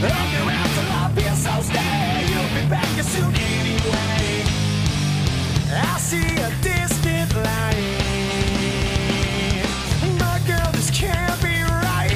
I'll be around till I feel so stay. You'll be back soon anyway. I see a distant light, but girl, this can't be right.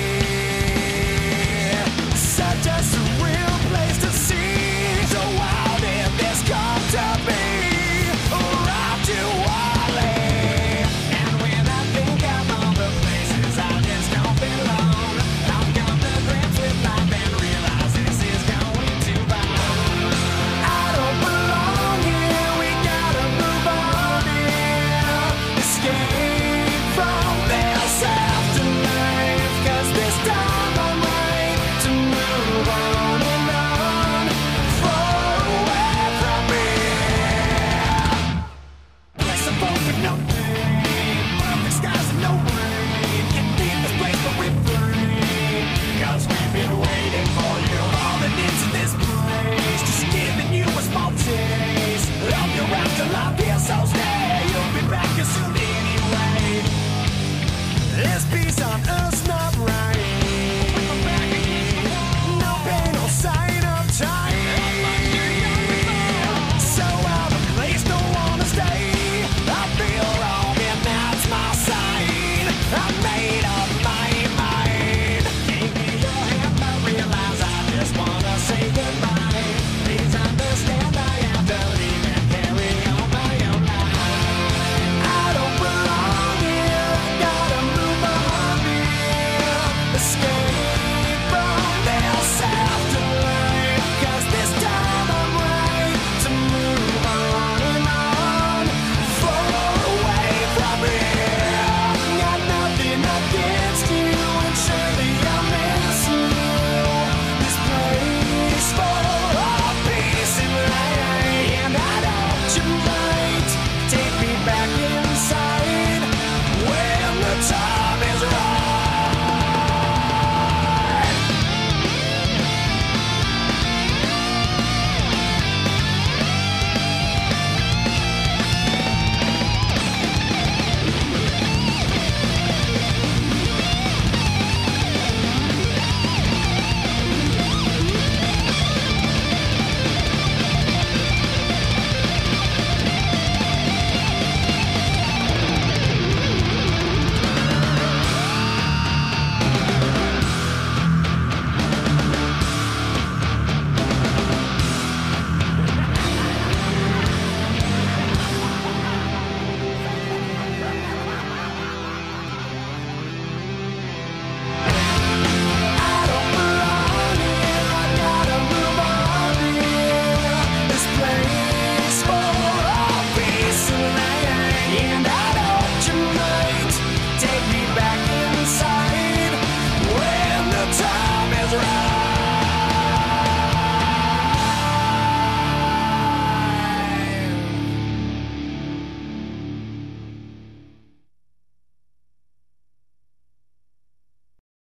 Such a surreal place to see. So how did this come to be? Arrived too early. And when I think of all the places I just don't belong, I've come to grips with life and realize this is going too far. I don't belong here. We gotta move on here. Escape from this afterlife, 'cause this time I'm right to move on and on, far away from here. Place of hope with no pain, perfect skies and no rain. Can't leave this place but we're free, 'cause we've been waiting for you. All that needs in this place, just giving you a small taste. I'll be around till I feel so stay. You'll be back soon anyway. This peace on earth's not right. No pain, no sign of time. So out of place, don't wanna stay. I feel wrong and that's my sign. I'm made of